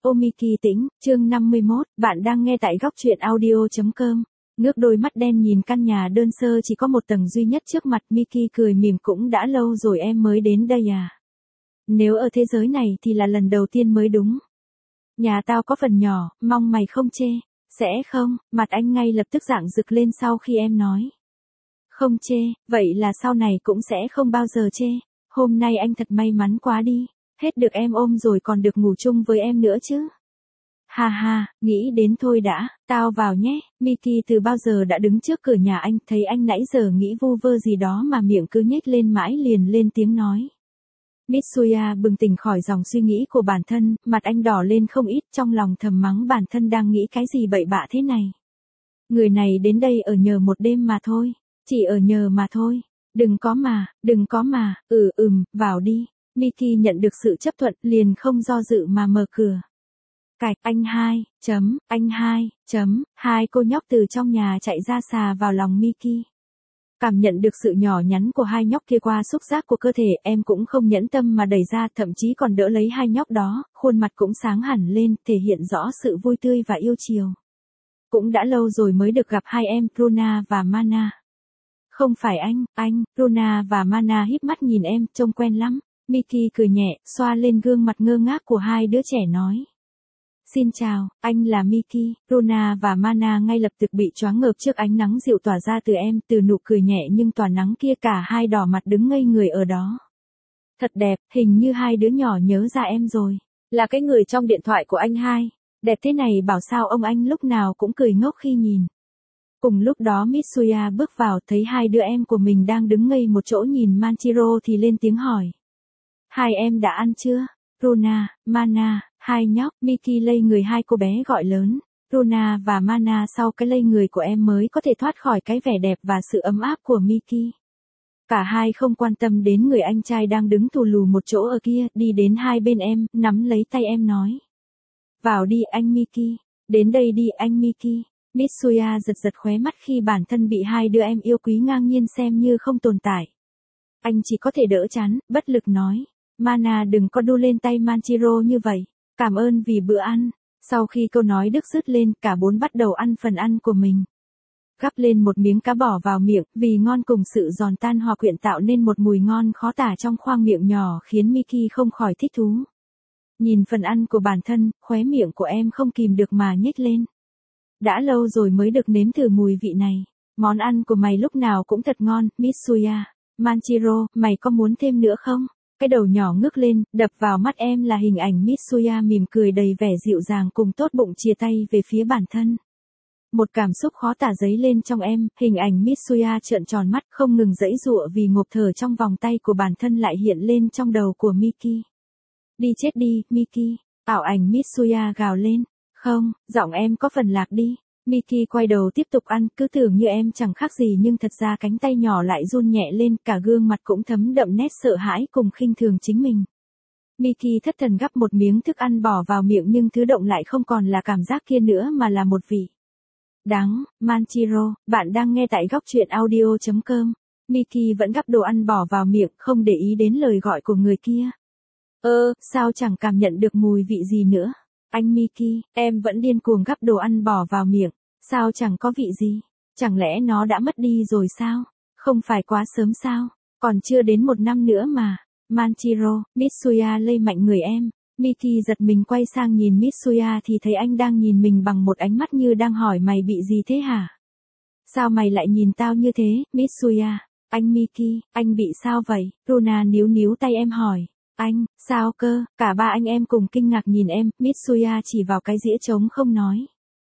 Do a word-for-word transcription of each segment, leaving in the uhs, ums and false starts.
Ô Miki tĩnh, chương năm mươi mốt, bạn đang nghe tại góc truyện audio chấm com. Ngước đôi mắt đen nhìn căn nhà đơn sơ chỉ có một tầng duy nhất trước mặt, Miki cười mỉm, cũng đã lâu rồi em mới đến đây à? Nếu ở thế giới này thì là lần đầu tiên mới đúng. Nhà tao có phần nhỏ, mong mày không chê. Sẽ không, mặt anh ngay lập tức rạng rực lên sau khi em nói. Không chê, vậy là sau này cũng sẽ không bao giờ chê. Hôm nay anh thật may mắn quá đi. Hết được em ôm rồi còn được ngủ chung với em nữa chứ. Ha ha, nghĩ đến thôi đã, tao vào nhé. Miki từ bao giờ đã đứng trước cửa nhà anh, thấy anh nãy giờ nghĩ vu vơ gì đó mà miệng cứ nhếch lên mãi liền lên tiếng nói. Mitsuya bừng tỉnh khỏi dòng suy nghĩ của bản thân, mặt anh đỏ lên không ít, trong lòng thầm mắng bản thân đang nghĩ cái gì bậy bạ thế này. Người này đến đây ở nhờ một đêm mà thôi, chỉ ở nhờ mà thôi, đừng có mà, đừng có mà, ừ ừm, vào đi. Miki nhận được sự chấp thuận, liền không do dự mà mở cửa. Cạch, anh hai, chấm, anh hai, chấm, hai cô nhóc từ trong nhà chạy ra xà vào lòng Miki. Cảm nhận được sự nhỏ nhắn của hai nhóc kia qua xúc giác của cơ thể, em cũng không nhẫn tâm mà đẩy ra, thậm chí còn đỡ lấy hai nhóc đó, khuôn mặt cũng sáng hẳn lên, thể hiện rõ sự vui tươi và yêu chiều. Cũng đã lâu rồi mới được gặp hai em, Runa và Mana. Không phải anh, anh, Runa và Mana híp mắt nhìn em, trông quen lắm. Miki cười nhẹ, xoa lên gương mặt ngơ ngác của hai đứa trẻ nói. Xin chào, anh là Miki. Runa và Mana ngay lập tức bị choáng ngợp trước ánh nắng dịu tỏa ra từ em, từ nụ cười nhẹ nhưng tỏa nắng kia, cả hai đỏ mặt đứng ngây người ở đó. Thật đẹp, hình như hai đứa nhỏ nhớ ra em rồi. Là cái người trong điện thoại của anh hai. Đẹp thế này bảo sao ông anh lúc nào cũng cười ngốc khi nhìn. Cùng lúc đó Mitsuya bước vào, thấy hai đứa em của mình đang đứng ngây một chỗ nhìn Manchiro thì lên tiếng hỏi. Hai em đã ăn chưa? Runa, Mana, hai nhóc. Miki lây người hai cô bé gọi lớn. Runa và Mana, sau cái lây người của em mới có thể thoát khỏi cái vẻ đẹp và sự ấm áp của Miki. Cả hai không quan tâm đến người anh trai đang đứng thù lù một chỗ ở kia, đi đến hai bên em, nắm lấy tay em nói. Vào đi anh Miki, đến đây đi anh Miki. Mitsuya giật giật khóe mắt khi bản thân bị hai đứa em yêu quý ngang nhiên xem như không tồn tại. Anh chỉ có thể đỡ chán, bất lực nói. Mana đừng có đu lên tay Manchiro như vậy. Cảm ơn vì bữa ăn. Sau khi câu nói đứt dứt lên, cả bốn bắt đầu ăn phần ăn của mình. Gắp lên một miếng cá bỏ vào miệng, vì ngon cùng sự giòn tan hòa quyện tạo nên một mùi ngon khó tả trong khoang miệng nhỏ khiến Miki không khỏi thích thú. Nhìn phần ăn của bản thân, khóe miệng của em không kìm được mà nhếch lên. Đã lâu rồi mới được nếm thử mùi vị này. Món ăn của mày lúc nào cũng thật ngon, Mitsuya. Manchiro, mày có muốn thêm nữa không? Cái đầu nhỏ ngước lên, đập vào mắt em là hình ảnh Mitsuya mỉm cười đầy vẻ dịu dàng cùng tốt bụng chìa tay về phía bản thân. Một cảm xúc khó tả dấy lên trong em, hình ảnh Mitsuya trợn tròn mắt không ngừng giãy giụa vì ngộp thở trong vòng tay của bản thân lại hiện lên trong đầu của Miki. Đi chết đi, Miki, ảo ảnh Mitsuya gào lên. Không, giọng em có phần lạc đi. Miki quay đầu tiếp tục ăn, cứ tưởng như em chẳng khác gì nhưng thật ra cánh tay nhỏ lại run nhẹ lên, cả gương mặt cũng thấm đậm nét sợ hãi cùng khinh thường chính mình. Miki thất thần gắp một miếng thức ăn bỏ vào miệng nhưng thứ động lại không còn là cảm giác kia nữa mà là một vị đắng. Manchiro, bạn đang nghe tại góc truyện audio chấm com. Miki vẫn gắp đồ ăn bỏ vào miệng, không để ý đến lời gọi của người kia. Ơ, sao chẳng cảm nhận được mùi vị gì nữa? Anh Miki, em vẫn điên cuồng gắp đồ ăn bỏ vào miệng, sao chẳng có vị gì? Chẳng lẽ nó đã mất đi rồi sao? Không phải quá sớm sao? Còn chưa đến một năm nữa mà. Manchiro, Mitsuya lây mạnh người em. Miki giật mình quay sang nhìn Mitsuya thì thấy anh đang nhìn mình bằng một ánh mắt như đang hỏi mày bị gì thế hả? Sao mày lại nhìn tao như thế, Mitsuya? Anh Miki, anh bị sao vậy? Runa níu níu tay em hỏi. Anh, sao cơ? Cả ba anh em cùng kinh ngạc nhìn em, Mitsuya chỉ vào cái dĩa trống không nói.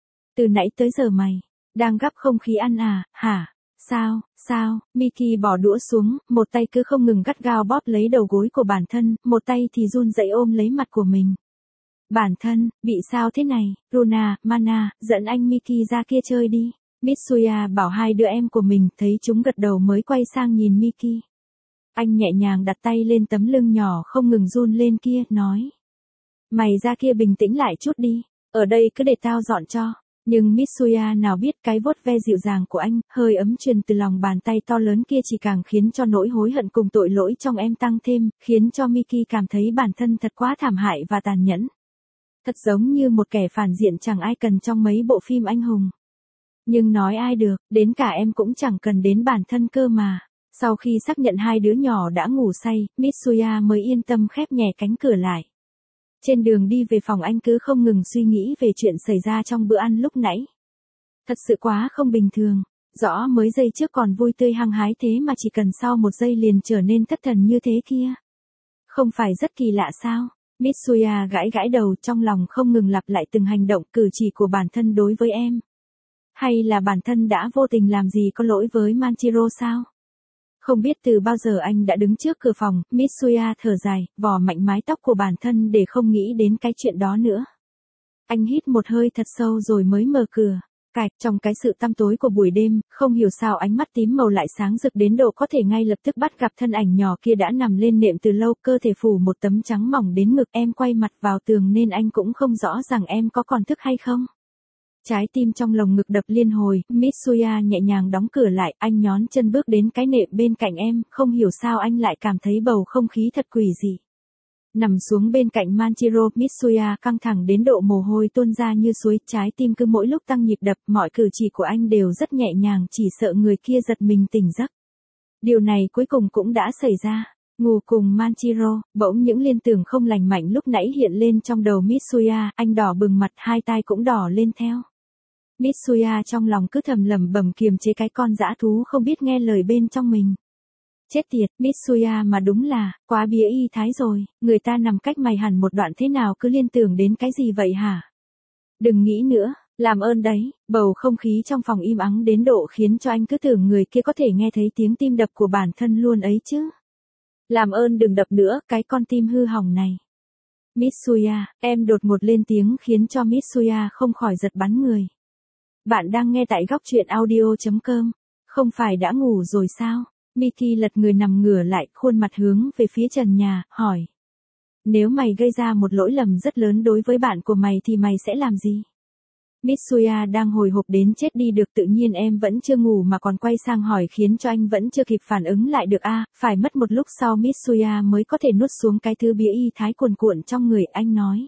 Từ nãy tới giờ mày, đang gắp không khí ăn à, hả? Sao, sao? Miki bỏ đũa xuống, một tay cứ không ngừng gắt gao bóp lấy đầu gối của bản thân, một tay thì run rẩy ôm lấy mặt của mình. Bản thân, bị sao thế này? Runa, Mana, dẫn anh Miki ra kia chơi đi. Mitsuya bảo hai đứa em của mình, thấy chúng gật đầu mới quay sang nhìn Miki. Anh nhẹ nhàng đặt tay lên tấm lưng nhỏ không ngừng run lên kia, nói. Mày ra kia bình tĩnh lại chút đi, ở đây cứ để tao dọn cho. Nhưng Mitsuya nào biết cái vuốt ve dịu dàng của anh, hơi ấm truyền từ lòng bàn tay to lớn kia chỉ càng khiến cho nỗi hối hận cùng tội lỗi trong em tăng thêm, khiến cho Miki cảm thấy bản thân thật quá thảm hại và tàn nhẫn. Thật giống như một kẻ phản diện chẳng ai cần trong mấy bộ phim anh hùng. Nhưng nói ai được, đến cả em cũng chẳng cần đến bản thân cơ mà. Sau khi xác nhận hai đứa nhỏ đã ngủ say, Mitsuya mới yên tâm khép nhẹ cánh cửa lại. Trên đường đi về phòng anh cứ không ngừng suy nghĩ về chuyện xảy ra trong bữa ăn lúc nãy. Thật sự quá không bình thường. Rõ mới giây trước còn vui tươi hăng hái thế mà chỉ cần sau một giây liền trở nên thất thần như thế kia. Không phải rất kỳ lạ sao? Mitsuya gãi gãi đầu, trong lòng không ngừng lặp lại từng hành động cử chỉ của bản thân đối với em. Hay là bản thân đã vô tình làm gì có lỗi với Manchiro sao? Không biết từ bao giờ anh đã đứng trước cửa phòng, Mitsuya thở dài, vò mạnh mái tóc của bản thân để không nghĩ đến cái chuyện đó nữa. Anh hít một hơi thật sâu rồi mới mở cửa. Cạch, trong cái sự tăm tối của buổi đêm, không hiểu sao ánh mắt tím màu lại sáng rực đến độ có thể ngay lập tức bắt gặp thân ảnh nhỏ kia đã nằm lên nệm từ lâu, cơ thể phủ một tấm trắng mỏng đến ngực. Em quay mặt vào tường nên anh cũng không rõ rằng em có còn thức hay không. Trái tim trong lồng ngực đập liên hồi, Mitsuya nhẹ nhàng đóng cửa lại, anh nhón chân bước đến cái nệm bên cạnh em, không hiểu sao anh lại cảm thấy bầu không khí thật quỷ dị. Nằm xuống bên cạnh Manchiro, Mitsuya căng thẳng đến độ mồ hôi tuôn ra như suối, trái tim cứ mỗi lúc tăng nhịp đập, mọi cử chỉ của anh đều rất nhẹ nhàng, chỉ sợ người kia giật mình tỉnh giấc. Điều này cuối cùng cũng đã xảy ra. Ngủ cùng Manchiro, bỗng những liên tưởng không lành mạnh lúc nãy hiện lên trong đầu Mitsuya, anh đỏ bừng mặt, hai tai cũng đỏ lên theo. Mitsuya trong lòng cứ thầm lẩm bẩm kiềm chế cái con dã thú không biết nghe lời bên trong mình. Chết tiệt, Mitsuya mà đúng là, quá bía y thái rồi, người ta nằm cách mày hẳn một đoạn thế nào cứ liên tưởng đến cái gì vậy hả? Đừng nghĩ nữa, làm ơn đấy, bầu không khí trong phòng im ắng đến độ khiến cho anh cứ tưởng người kia có thể nghe thấy tiếng tim đập của bản thân luôn ấy chứ. Làm ơn đừng đập nữa, cái con tim hư hỏng này. Mitsuya, em đột ngột lên tiếng khiến cho Mitsuya không khỏi giật bắn người. Bạn đang nghe tại góc truyện audio chấm com, không phải đã ngủ rồi sao? Miki lật người nằm ngửa lại, khuôn mặt hướng về phía trần nhà, hỏi. Nếu mày gây ra một lỗi lầm rất lớn đối với bạn của mày thì mày sẽ làm gì? Mitsuya đang hồi hộp đến chết đi được, tự nhiên em vẫn chưa ngủ mà còn quay sang hỏi khiến cho anh vẫn chưa kịp phản ứng lại được a. À, phải mất một lúc sau Mitsuya mới có thể nuốt xuống cái thứ bía y thái cuồn cuộn trong người. Anh nói.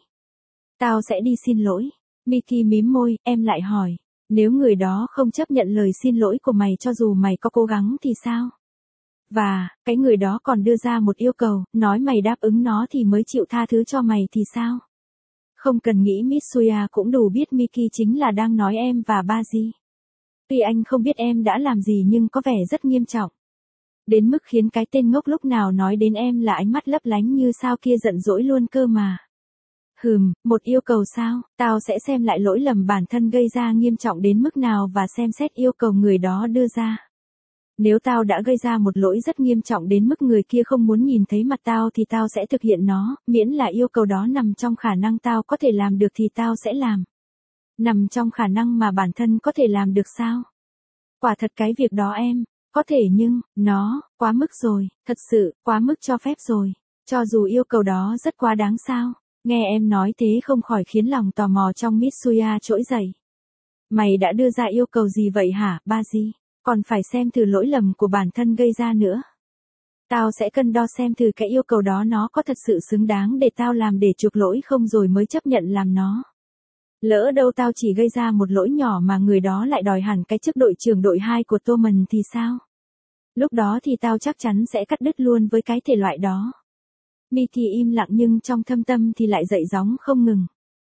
Tao sẽ đi xin lỗi. Miki mím môi, em lại hỏi. Nếu người đó không chấp nhận lời xin lỗi của mày cho dù mày có cố gắng thì sao? Và, cái người đó còn đưa ra một yêu cầu, nói mày đáp ứng nó thì mới chịu tha thứ cho mày thì sao? Không cần nghĩ, Mitsuya cũng đủ biết Miki chính là đang nói em và Baji. Tuy anh không biết em đã làm gì nhưng có vẻ rất nghiêm trọng. Đến mức khiến cái tên ngốc lúc nào nói đến em là ánh mắt lấp lánh như sao kia giận dỗi luôn cơ mà. Hừm, một yêu cầu sao, tao sẽ xem lại lỗi lầm bản thân gây ra nghiêm trọng đến mức nào và xem xét yêu cầu người đó đưa ra. Nếu tao đã gây ra một lỗi rất nghiêm trọng đến mức người kia không muốn nhìn thấy mặt tao thì tao sẽ thực hiện nó, miễn là yêu cầu đó nằm trong khả năng tao có thể làm được thì tao sẽ làm. Nằm trong khả năng mà bản thân có thể làm được sao? Quả thật cái việc đó em, có thể nhưng, nó, quá mức rồi, thật sự, quá mức cho phép rồi. Cho dù yêu cầu đó rất quá đáng sao? Nghe em nói thế không khỏi khiến lòng tò mò trong Mitsuya trỗi dậy. Mày đã đưa ra yêu cầu gì vậy hả, Baji? Còn phải xem thử lỗi lầm của bản thân gây ra nữa. Tao sẽ cân đo xem thử cái yêu cầu đó nó có thật sự xứng đáng để tao làm để chuộc lỗi không rồi mới chấp nhận làm nó. Lỡ đâu tao chỉ gây ra một lỗi nhỏ mà người đó lại đòi hẳn cái chức đội trưởng đội hai của Toman thì sao? Lúc đó thì tao chắc chắn sẽ cắt đứt luôn với cái thể loại đó. Miki im lặng nhưng trong thâm tâm thì lại dậy gióng không ngừng.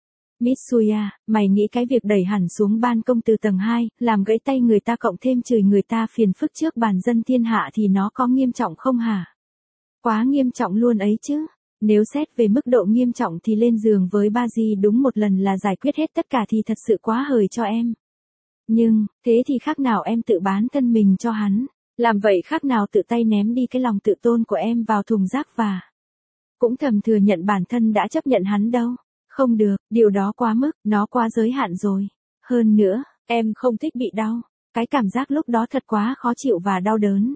Mitsuya, mày nghĩ cái việc đẩy hẳn xuống ban công từ tầng hai, làm gãy tay người ta cộng thêm chửi người ta phiền phức trước bàn dân thiên hạ thì nó có nghiêm trọng không hả? Quá nghiêm trọng luôn ấy chứ. Nếu xét về mức độ nghiêm trọng thì lên giường với Baji đúng một lần là giải quyết hết tất cả thì thật sự quá hời cho em. Nhưng, thế thì khác nào em tự bán thân mình cho hắn. Làm vậy khác nào tự tay ném đi cái lòng tự tôn của em vào thùng rác và cũng thầm thừa nhận bản thân đã chấp nhận hắn đâu. Không được, điều đó quá mức, nó quá giới hạn rồi. Hơn nữa, em không thích bị đau. Cái cảm giác lúc đó thật quá khó chịu và đau đớn.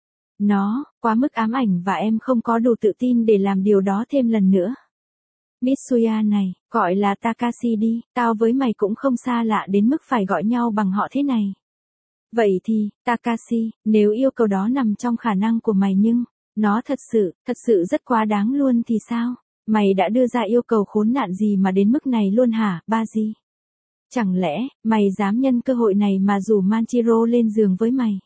Nó, quá mức ám ảnh và em không có đủ tự tin để làm điều đó thêm lần nữa. Mitsuya này, gọi là Takashi đi, tao với mày cũng không xa lạ đến mức phải gọi nhau bằng họ thế này. Vậy thì, Takashi, nếu yêu cầu đó nằm trong khả năng của mày nhưng, nó thật sự, thật sự rất quá đáng luôn thì sao? Mày đã đưa ra yêu cầu khốn nạn gì mà đến mức này luôn hả, Baji? Chẳng lẽ, mày dám nhân cơ hội này mà rủ Manchiro lên giường với mày?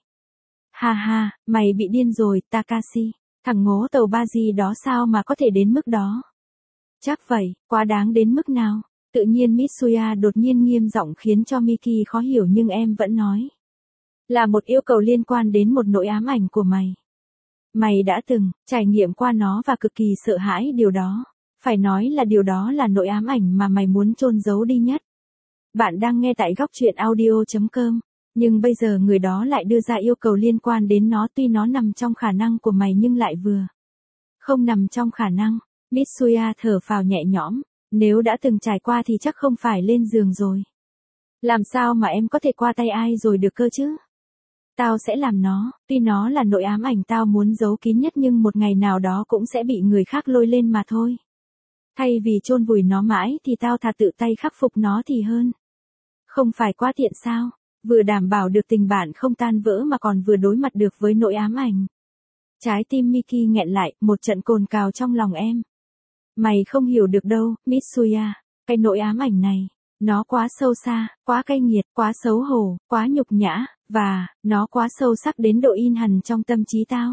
Ha ha, mày bị điên rồi, Takashi. Thằng ngố tàu Baji đó sao mà có thể đến mức đó? Chắc vậy, quá đáng đến mức nào? Tự nhiên Mitsuya đột nhiên nghiêm giọng khiến cho Miki khó hiểu nhưng em vẫn nói. Là một yêu cầu liên quan đến một nỗi ám ảnh của mày. Mày đã từng trải nghiệm qua nó và cực kỳ sợ hãi điều đó. Phải nói là điều đó là nỗi ám ảnh mà mày muốn chôn giấu đi nhất. Bạn đang nghe tại góc truyện audio chấm com. Nhưng bây giờ người đó lại đưa ra yêu cầu liên quan đến nó, tuy nó nằm trong khả năng của mày nhưng lại vừa không nằm trong khả năng. Mitsuya thở phào nhẹ nhõm. Nếu đã từng trải qua thì chắc không phải lên giường rồi. Làm sao mà em có thể qua tay ai rồi được cơ chứ? Tao sẽ làm nó, tuy nó là nỗi ám ảnh tao muốn giấu kín nhất nhưng một ngày nào đó cũng sẽ bị người khác lôi lên mà thôi. Thay vì chôn vùi nó mãi thì tao thà tự tay khắc phục nó thì hơn. Không phải quá tiện sao? Vừa đảm bảo được tình bạn không tan vỡ mà còn vừa đối mặt được với nỗi ám ảnh. Trái tim Miki nghẹn lại, một trận cồn cào trong lòng em. Mày không hiểu được đâu, Mitsuya, cái nỗi ám ảnh này, nó quá sâu xa, quá cay nghiệt, quá xấu hổ, quá nhục nhã, và, nó quá sâu sắc đến độ in hằn trong tâm trí tao.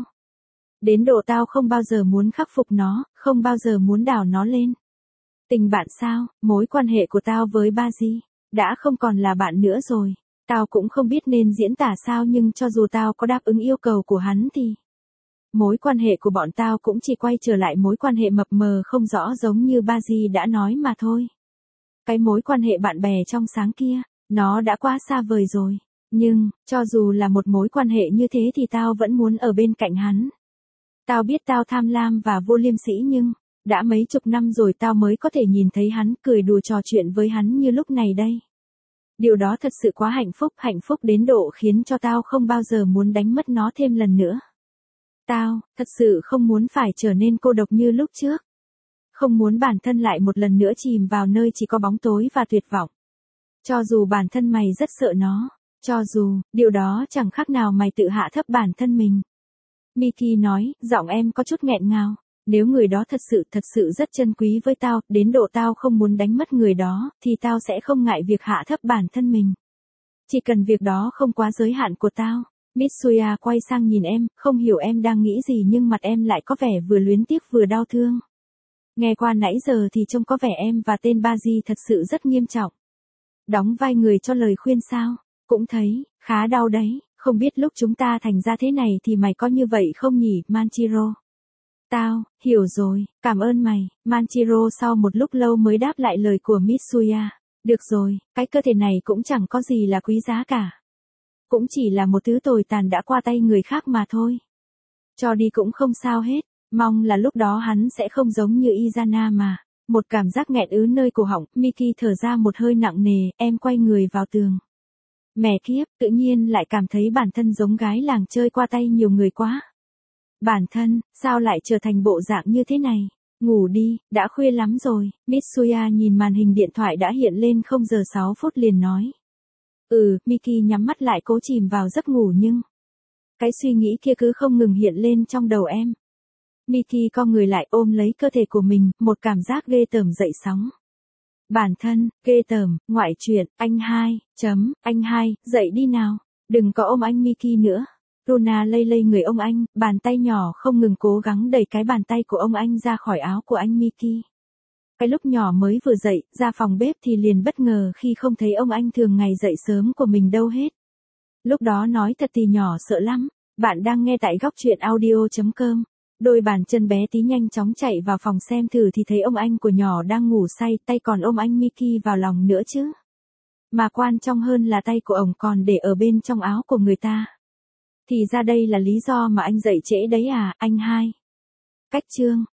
Đến độ tao không bao giờ muốn khắc phục nó, không bao giờ muốn đảo nó lên. Tình bạn sao, mối quan hệ của tao với Baji, đã không còn là bạn nữa rồi. Tao cũng không biết nên diễn tả sao nhưng cho dù tao có đáp ứng yêu cầu của hắn thì mối quan hệ của bọn tao cũng chỉ quay trở lại mối quan hệ mập mờ không rõ giống như Baji đã nói mà thôi. Cái mối quan hệ bạn bè trong sáng kia, nó đã quá xa vời rồi. Nhưng, cho dù là một mối quan hệ như thế thì tao vẫn muốn ở bên cạnh hắn. Tao biết tao tham lam và vô liêm sỉ nhưng, đã mấy chục năm rồi tao mới có thể nhìn thấy hắn cười đùa trò chuyện với hắn như lúc này đây. Điều đó thật sự quá hạnh phúc, hạnh phúc đến độ khiến cho tao không bao giờ muốn đánh mất nó thêm lần nữa. Tao, thật sự không muốn phải trở nên cô độc như lúc trước. Không muốn bản thân lại một lần nữa chìm vào nơi chỉ có bóng tối và tuyệt vọng. Cho dù bản thân mày rất sợ nó, cho dù, điều đó chẳng khác nào mày tự hạ thấp bản thân mình. Miki nói, giọng em có chút nghẹn ngào. Nếu người đó thật sự thật sự rất chân quý với tao, đến độ tao không muốn đánh mất người đó, thì tao sẽ không ngại việc hạ thấp bản thân mình. Chỉ cần việc đó không quá giới hạn của tao. Mitsuya quay sang nhìn em, không hiểu em đang nghĩ gì nhưng mặt em lại có vẻ vừa luyến tiếc vừa đau thương. Nghe qua nãy giờ thì trông có vẻ em và tên Baji thật sự rất nghiêm trọng. Đóng vai người cho lời khuyên sao? Cũng thấy, khá đau đấy, không biết lúc chúng ta thành ra thế này thì mày có như vậy không nhỉ, Manchiro? Tao, hiểu rồi, cảm ơn mày, Manchiro sau một lúc lâu mới đáp lại lời của Mitsuya. Được rồi, cái cơ thể này cũng chẳng có gì là quý giá cả. Cũng chỉ là một thứ tồi tàn đã qua tay người khác mà thôi. Cho đi cũng không sao hết, mong là lúc đó hắn sẽ không giống như Izana mà. Một cảm giác nghẹn ứ nơi cổ họng, Miki thở ra một hơi nặng nề, em quay người vào tường. Mẹ kiếp, tự nhiên lại cảm thấy bản thân giống gái làng chơi qua tay nhiều người quá. Bản thân, sao lại trở thành bộ dạng như thế này? Ngủ đi, đã khuya lắm rồi. Mitsuya nhìn màn hình điện thoại đã hiện lên không giờ sáu phút liền nói. Ừ, Miki nhắm mắt lại cố chìm vào giấc ngủ nhưng cái suy nghĩ kia cứ không ngừng hiện lên trong đầu em. Miki co người lại ôm lấy cơ thể của mình, một cảm giác ghê tởm dậy sóng. Bản thân, ghê tởm, ngoại truyện, anh hai, chấm, anh hai, dậy đi nào. Đừng có ôm anh Miki nữa. Runa lay lay người ông anh, bàn tay nhỏ không ngừng cố gắng đẩy cái bàn tay của ông anh ra khỏi áo của anh Miki. Cái lúc nhỏ mới vừa dậy, ra phòng bếp thì liền bất ngờ khi không thấy ông anh thường ngày dậy sớm của mình đâu hết. Lúc đó nói thật thì nhỏ sợ lắm. Bạn đang nghe tại góc truyện audio chấm com. Đôi bàn chân bé tí nhanh chóng chạy vào phòng xem thử thì thấy ông anh của nhỏ đang ngủ say, tay còn ôm anh Miki vào lòng nữa chứ. Mà quan trọng hơn là tay của ổng còn để ở bên trong áo của người ta. Thì ra đây là lý do mà anh dậy trễ đấy à, anh hai. Cách chương